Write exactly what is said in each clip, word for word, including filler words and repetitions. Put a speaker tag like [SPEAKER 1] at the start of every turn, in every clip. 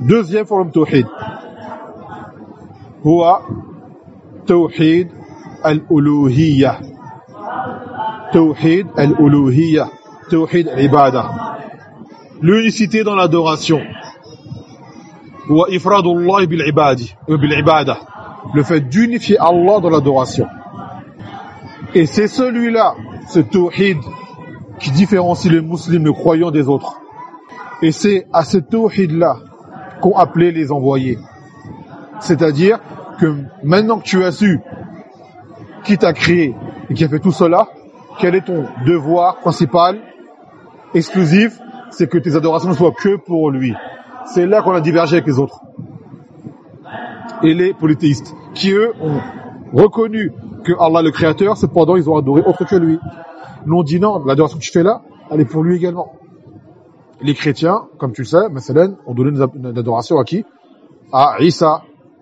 [SPEAKER 1] Deuxième forme de tawhid. Huwa tawhid al-uluhiyya. Tawhid al-uluhiyya. Tawhid al-ibadah. L'unicité dans l'adoration. Huwa ifradullah bil-ibadi, bil-ibadah. Le fait d'unifier Allah dans l'adoration. Et c'est celui-là, ce tawhid, qui différencie les musulmans, les croyants des autres. Et c'est à ce tawhid-là qu'ont appelé les envoyés. C'est-à-dire que maintenant que tu as su qui t'a créé et qui a fait tout cela, quel est ton devoir principal, exclusif, c'est que tes adorations ne soient que pour lui. C'est là qu'on a divergé avec les autres. Et les polythéistes, qui eux ont reconnu que Allah le créateur, cependant ils ont adoré autre que lui. Nous on dit non, l'adoration que tu fais là, elle est pour lui également. Les chrétiens, comme tu le sais, Masalan, ont donné une adoration à qui? À Isa,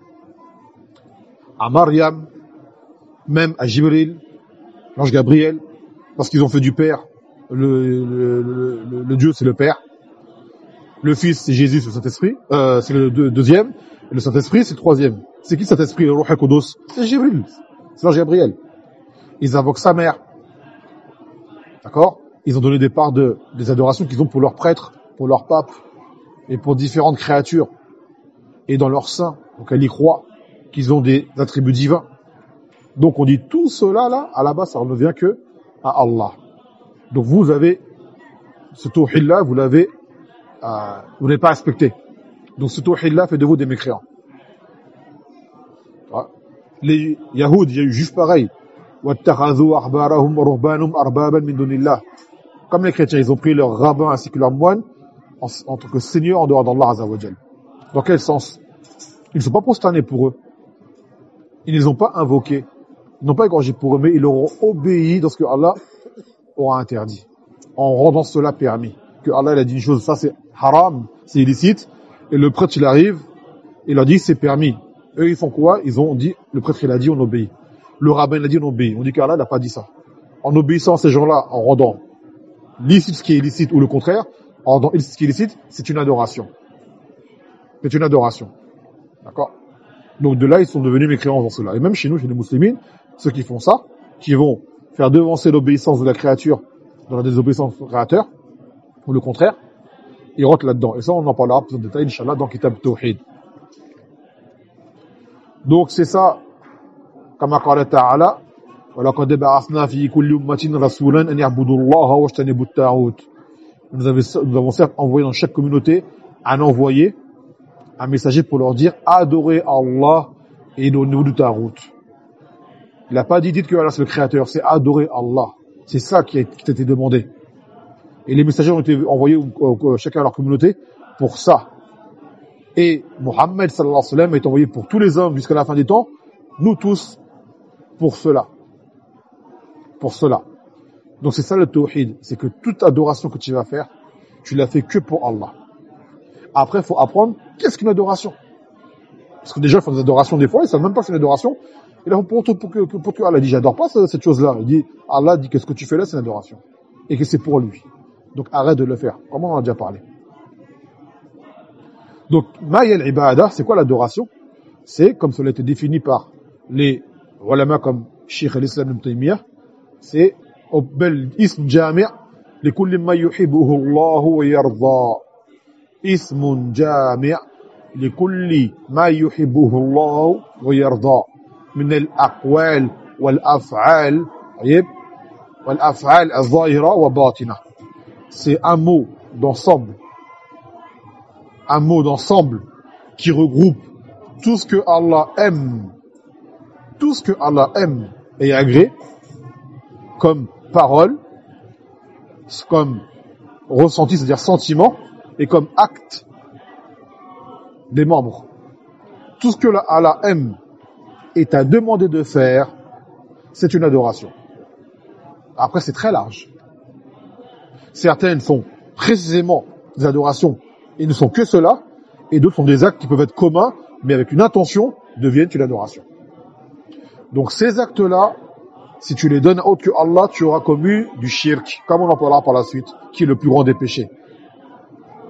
[SPEAKER 1] à Maryam, même à Jibril, l'ange Gabriel, parce qu'ils ont fait du Père, le, le, le, le Dieu c'est le Père, le Fils c'est Jésus, c'est le Saint-Esprit, euh, c'est le deux, deuxième, et le Saint-Esprit c'est le troisième. C'est qui le Saint-Esprit, le Ruh al-Qudus? C'est Jibril, c'est l'ange Gabriel. Ils invoquent sa mère, d'accord? Ils ont donné des parts de, des adorations qu'ils ont pour leurs prêtres, pour leurs papes, et pour différentes créatures, et dans leur sein, donc elles y croient, qu'ils ont des attributs divins. Donc on dit tout cela là, à la base ça ne revient que à Allah. Donc vous avez ce tawhid là, vous l'avez, euh, vous n'avez pas respecté. Donc ce tawhid là fait de vous des mécréants. Les Yahoud, il y a eu juste pareil. وَاتَّخَذُوا أَحْبَارَهُمْ وَرُهْبَانُهُمْ أَرْبَابًا مِنْ دُونِ اللَّهِ. Comme les chrétiens, ils ont pris leurs rabbins ainsi que leurs moines en, en tant que seigneurs en dehors d'Allah Azza wa Jal. Dans quel sens? Ils ne sont pas prosternés pour eux. Ils ne les ont pas invoqués. Ils n'ont pas égorgé pour eux, mais ils leur ont obéi dans ce que Allah aura interdit. En rendant cela permis. Que Allah il a dit une chose, ça c'est haram, c'est illicite. Et le prêtre il arrive, il leur dit c'est permis. Eux ils font quoi? Ils ont dit, le prêtre il a dit on obéit. Le rabbin il a dit on obéit. On dit qu'Allah n'a pas dit ça. En obéissant à ces gens-là, en rendant licite ce qui est illicite ou le contraire, en rendant illicite ce qui est illicite, c'est une adoration. C'est une adoration. D'accord? Donc de là, ils sont devenus mécréants dans cela. Et même chez nous, chez les musulmans, ceux qui font ça, qui vont faire devancer l'obéissance de la créature dans la désobéissance au créateur, ou le contraire, ils rentrent là-dedans. Et ça, on en parlera plus en détail, Inch'Allah, dans Kitab Tawhid. Donc c'est ça, comme قال تعالى وَلَقَدْ بَعَثْنَا فِي كُلِّ أُمَّةٍ رَسُولًا أَنْ يَعْبُدُوا اللَّهَ وَاجْتَنِبُوا الطَّاغُوتَ. Nous avons certes envoyé dans chaque communauté un envoyé, un messager pour leur dire adorez Allah et éloignez-vous du Tarout. Il n'a pas dit dites que Allah c'est le créateur, c'est adorer Allah. C'est ça qui a, qui a été demandé. Et les messagers ont été envoyés euh, chacun à leur communauté pour ça. Et Mohammed sallallahu alayhi wa sallam est envoyé pour tous les hommes jusqu'à la fin des temps, nous tous, pour cela. Pour cela. Donc c'est ça le tawhid, c'est que toute adoration que tu vas faire, tu l'as fait que pour Allah. Après, il faut apprendre qu'est-ce qu'une adoration. Parce que déjà, ils font des adorations des fois, ils ne savent même pas que c'est une adoration. Et là, pour, pour, que, pour que Allah dit, j'adore pas cette chose-là. Il dit, Allah dit que ce que tu fais là, c'est une adoration. Et que c'est pour lui. Donc arrête de le faire. Comme on en a déjà parlé. Donc, ma'ya al-ibada, c'est quoi l'adoration? C'est, comme cela a été défini par les ulama comme Cheikh al-Islam ibn Taymiyyah, c'est bel ism jami' li kulli ma yuhibbuhu Allah wa yarda. Ism jami' li kulli ma yuhibbuhu Allah wa yarda min al-aqwal wal af'al, ayib, wal af'al az-zahira wa batina. C'est un mot d'ensemble. Un mot d'ensemble qui regroupe tout ce que Allah aime, tout ce que Allah aime et agrée, comme parole, comme ressenti, c'est-à-dire sentiment, et comme acte des membres. Tout ce que Allah aime et t'a demandé de faire, c'est une adoration. Après, c'est très large. Certaines sont précisément des adorations et ne sont que cela, et d'autres sont des actes qui peuvent être communs, mais avec une intention, deviennent une adoration. Donc ces actes-là, si tu les donnes à autre que Allah, tu auras commis du shirk, comme on en parlera par la suite, qui est le plus grand des péchés.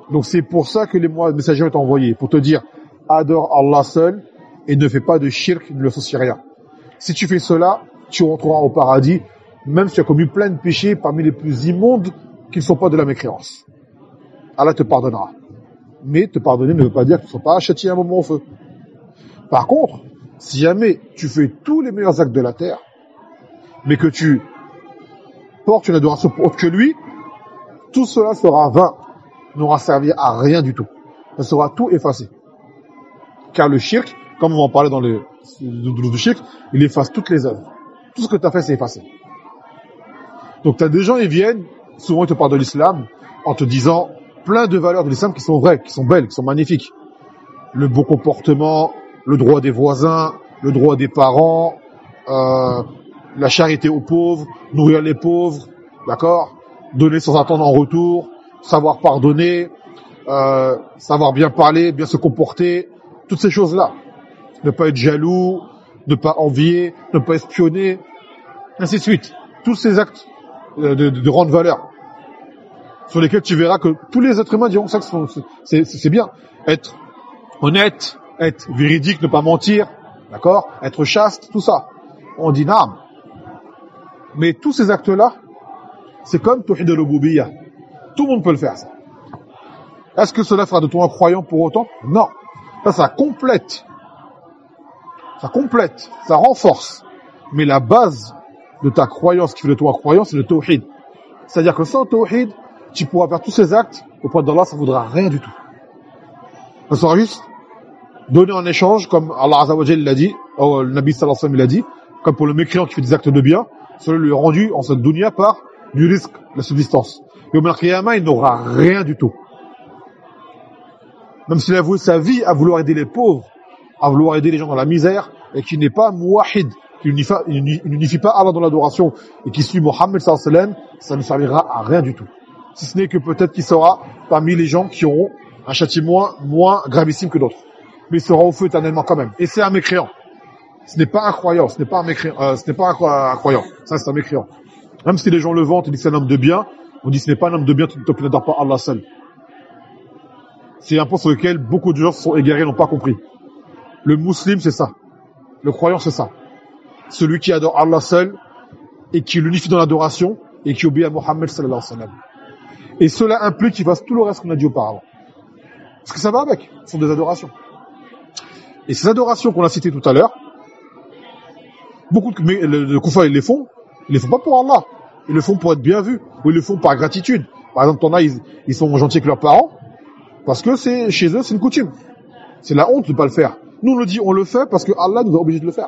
[SPEAKER 1] Donc c'est pour ça que les messagers ont envoyé, pour te dire, adore Allah seul et ne fais pas de shirk, ne l'associe rien. Si tu fais cela, tu rentreras au paradis, même si tu as commis plein de péchés parmi les plus immondes qui ne sont pas de la mécréance. Allah te pardonnera. Mais te pardonner ne veut pas dire que tu ne seras pas châtié un moment au feu. Par contre, si jamais tu fais tous les meilleurs actes de la terre, mais que tu portes une adoration pour autre que lui, tout cela sera vain, n'aura servi à rien du tout. Ça sera tout effacé. Car le shirk, comme on va en parler dans le du shirk, il efface toutes les œuvres. Tout ce que tu as fait, c'est effacé. Donc tu as des gens, ils viennent, souvent ils te parlent de l'islam, en te disant plein de valeurs de l'islam qui sont vraies, qui sont belles, qui sont magnifiques. Le bon comportement, le droit des voisins, le droit des parents, euh, la charité aux pauvres, nourrir les pauvres, d'accord, donner sans attendre en retour, savoir pardonner, euh, savoir bien parler, bien se comporter, toutes ces choses-là. Ne pas être jaloux, ne pas envier, ne pas espionner, ainsi de suite. Tous ces actes de, de, de grande valeur sur lesquels tu verras que tous les êtres humains diront ça, que c'est, c'est, c'est bien. Être honnête, être véridique, ne pas mentir, d'accord, être chaste, tout ça. On dit naam. Mais tous ces actes-là, c'est comme Tawhid al-Rububiyyah. Tout le monde peut le faire, ça. Est-ce que cela fera de toi un croyant pour autant? Non. Ça, ça complète. Ça complète. Ça renforce. Mais la base de ta croyance, qui fait de toi un croyant, c'est le Tawhid. C'est-à-dire que sans Tawhid, tu pourras faire tous ces actes, auprès d'Allah, ça ne vaudra rien du tout. Ça sera juste donner en échange, comme Allah Azza wa Jalla l'a dit, ou le Nabi sallallahu alayhi wa sallam l'a dit, comme pour le mécréant qui fait des actes de bien, cela lui est rendu en cette dunya par du risque, la subsistance. Et au Al-Qiyamah, il n'aura rien du tout. Même s'il a voué sa vie à vouloir aider les pauvres, à vouloir aider les gens dans la misère, et qui n'est pas muwahid, qui n'unifie pas Allah dans l'adoration, et qui suit Mohammed sallallahu alayhi wa sallam, ça ne servira à rien du tout. Si ce n'est que peut-être qu'il sera parmi les gens qui auront un châtiment moins gravissime que d'autres. Mais il sera au feu éternellement quand même. Et c'est un mécréant. Ce n'est pas un croyant, ce n'est pas un mécréant, euh, ce n'est pas un, un croyant. Ça, c'est un mécréant. Même si les gens le vantent et disent que c'est un homme de bien, on dit que ce n'est pas un homme de bien tant qu'il n'adore pas Allah seul. C'est un point sur lequel beaucoup de gens se sont égarés et n'ont pas compris. Le musulman, c'est ça. Le croyant, c'est ça. Celui qui adore Allah seul et qui l'unifie dans l'adoration et qui obéit à Mohammed sallallahu alayhi wa sallam. Et cela implique qu'il fasse tout le reste qu'on a dit auparavant. Parce que ça va avec. Ce sont des adorations. Et ces adorations qu'on a citées tout à l'heure, beaucoup de, mais le, le kuffar, ils les font, ils les font pas pour Allah. Ils le font pour être bien vus. Ou ils le font par gratitude. Par exemple, t'en as, ils, ils sont gentils avec leurs parents, parce que c'est, chez eux, c'est une coutume. C'est la honte de ne pas le faire. Nous, on le dit, on le fait parce que Allah nous a obligés de le faire.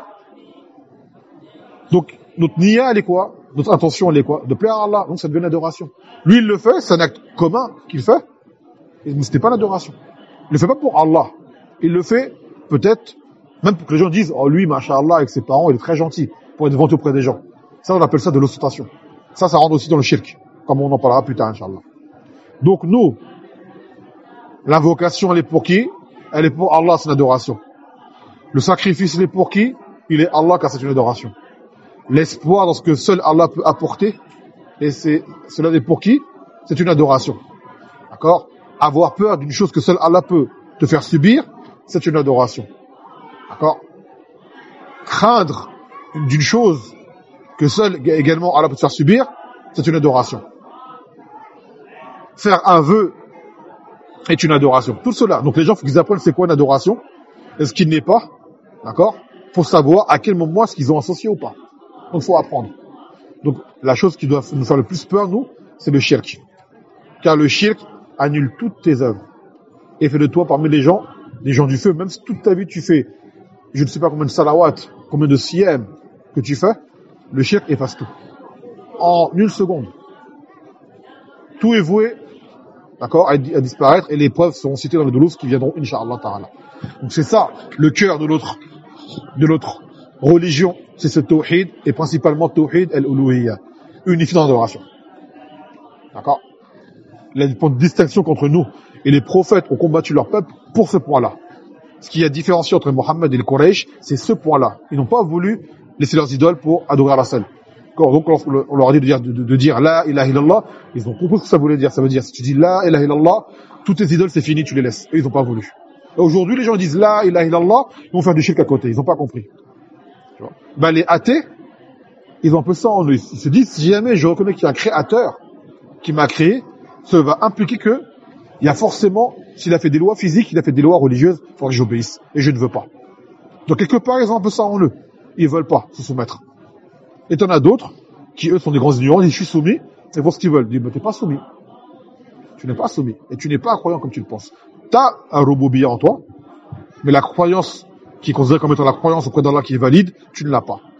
[SPEAKER 1] Donc, notre niya, elle est quoi? Notre intention, elle est quoi? De plaire à Allah. Donc, ça devient une adoration. Lui, il le fait, c'est un acte commun qu'il fait, mais ce n'est pas l'adoration. Il le fait pas pour Allah. Il le fait, peut-être, même pour que les gens disent, oh, lui, masha'Allah, avec ses parents, il est très gentil, pour être vanté auprès des gens. Ça, on appelle ça de l'ostentation. Ça, ça rentre aussi dans le shirk, comme on en parlera plus tard, Inch'Allah. Donc, nous, l'invocation, elle est pour qui? Elle est pour Allah, c'est une adoration. Le sacrifice, il est pour qui? Il est Allah, car c'est une adoration. L'espoir dans ce que seul Allah peut apporter, et c'est, cela est pour qui? C'est une adoration. D'accord? Avoir peur d'une chose que seul Allah peut te faire subir, c'est une adoration. D'accord? Craindre d'une chose que seul également Allah peut te faire subir, c'est une adoration. Faire un vœu est une adoration. Tout cela. Donc les gens, il faut qu'ils apprennent c'est quoi une adoration et ce qui n'est pas. D'accord? Pour savoir à quel moment est-ce qu'ils ont associé ou pas. Donc il faut apprendre. Donc la chose qui doit nous faire le plus peur, nous, c'est le shirk. Car le shirk annule toutes tes œuvres. Et fait de toi parmi les gens, les gens du feu, même si toute ta vie tu fais, je ne sais pas combien de salawat, combien de siyam que tu fais, le shirk efface tout. En une seconde. Tout est voué, d'accord, à, à disparaître, et les preuves seront citées dans les doulours qui viendront, Inch'Allah ta'ala. Donc c'est ça, le cœur de notre, de notre religion, c'est ce tawhid, et principalement tawhid al-uluhiyya, unifié dans l'adoration. D'accord? Il y a une point de distinction qu'entre nous et les prophètes ont combattu leur peuple pour ce point-là. Ce qui a différencié entre Mohammed et le Quraysh, c'est ce point-là. Ils n'ont pas voulu laisser leurs idoles pour adorer Allah seul. Donc, lorsqu'on leur a dit de dire, de, de, de dire la ilaha illallah, ils ont compris ce que ça voulait dire. Ça veut dire, si tu dis la ilaha illallah, toutes tes idoles, c'est fini, tu les laisses. Et ils n'ont pas voulu. Et aujourd'hui, les gens disent la ilaha illallah, ils vont faire du shirk à côté. Ils n'ont pas compris. Tu vois. Ben, les athées, ils ont un peu ça en eux. Ils se disent, si jamais je reconnais qu'il y a un créateur qui m'a créé, ça va impliquer que il y a forcément, s'il a fait des lois physiques, il a fait des lois religieuses, il faut que j'obéisse. Et je ne veux pas. Donc, quelque part, ils ont un peu ça en eux. Ils veulent pas se soumettre. Et t'en as d'autres, qui eux sont des grands ignorants, ils disent, je suis soumis, et voir ce qu'ils veulent. Ils disent, mais t'es pas soumis. Tu n'es pas soumis. Et tu n'es pas un croyant comme tu le penses. T'as un rububiyya en toi, mais la croyance, qui est considérée comme étant la croyance auprès d'Allah qui est valide, tu ne l'as pas.